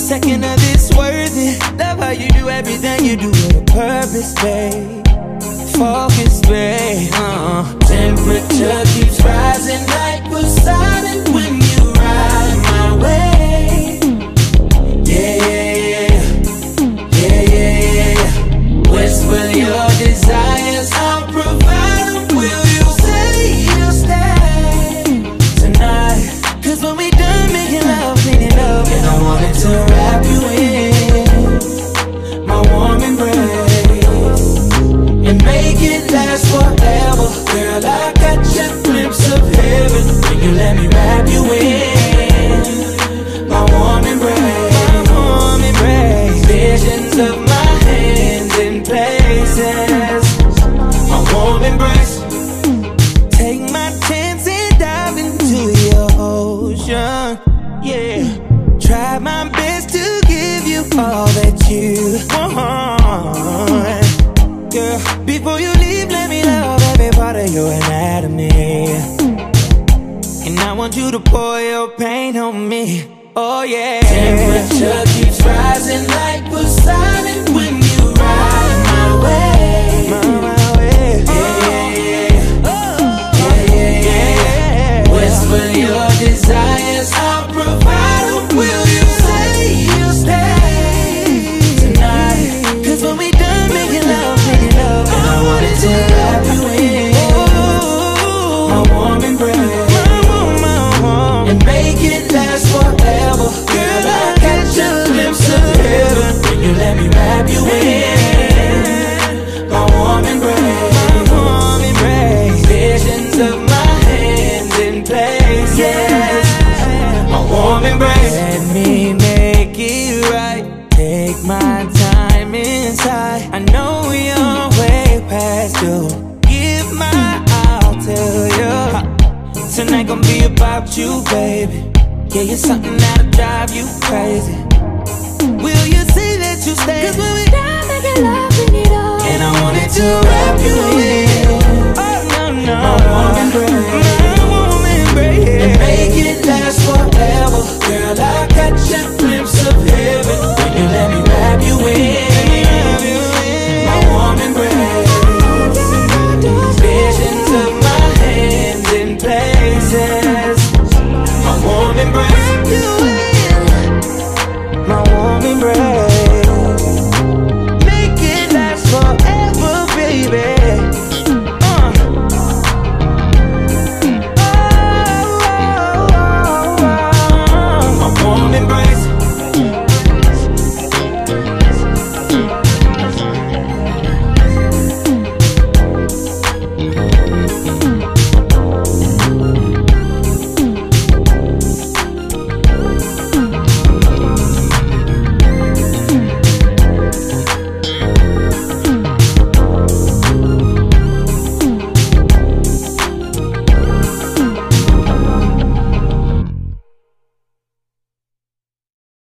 second of this worth it. Love how you do everything you do with a purpose, babe. Focus, babe. Temperature keeps rising like Poseidon when you ride my way. Yeah, yeah, yeah, yeah. Whisper your desires, I'll provide them. Will you say you'll stay tonight? Cause when we done making love, cleaning up, and I wanted to wrap you in my warm embrace and make it last forever. Girl, I got your glimpse of heaven. Will you let me wrap you in my warm embrace? My warm embrace. Visions of my hands in places. My warm embrace. Take my chance and dive into your ocean. Yeah. Try my best to give you all that you want. Girl, before you leave, let me love every part of your anatomy. And I want you to pour your pain on me. Oh yeah. Temperature keeps rising like Poseidon when you ride my way. My way. Yeah, yeah, yeah. Yeah, yeah. Whisper your desires, I'll provide them. Will you say you'll stay tonight? Cause when we done making love, and I wanted to wrap you in my warm embrace and make it last forever. Girl, I got your glimpse of heaven. Will you let me wrap you in my warm embrace? Visions of my hands in places. My warm embrace. Let me make it right. Take my time inside. I know you're way past due. Give my all to you. Tonight gon' be about you, baby. Yeah, you're something that'll drive you crazy. Will you say that you stay? 'Cause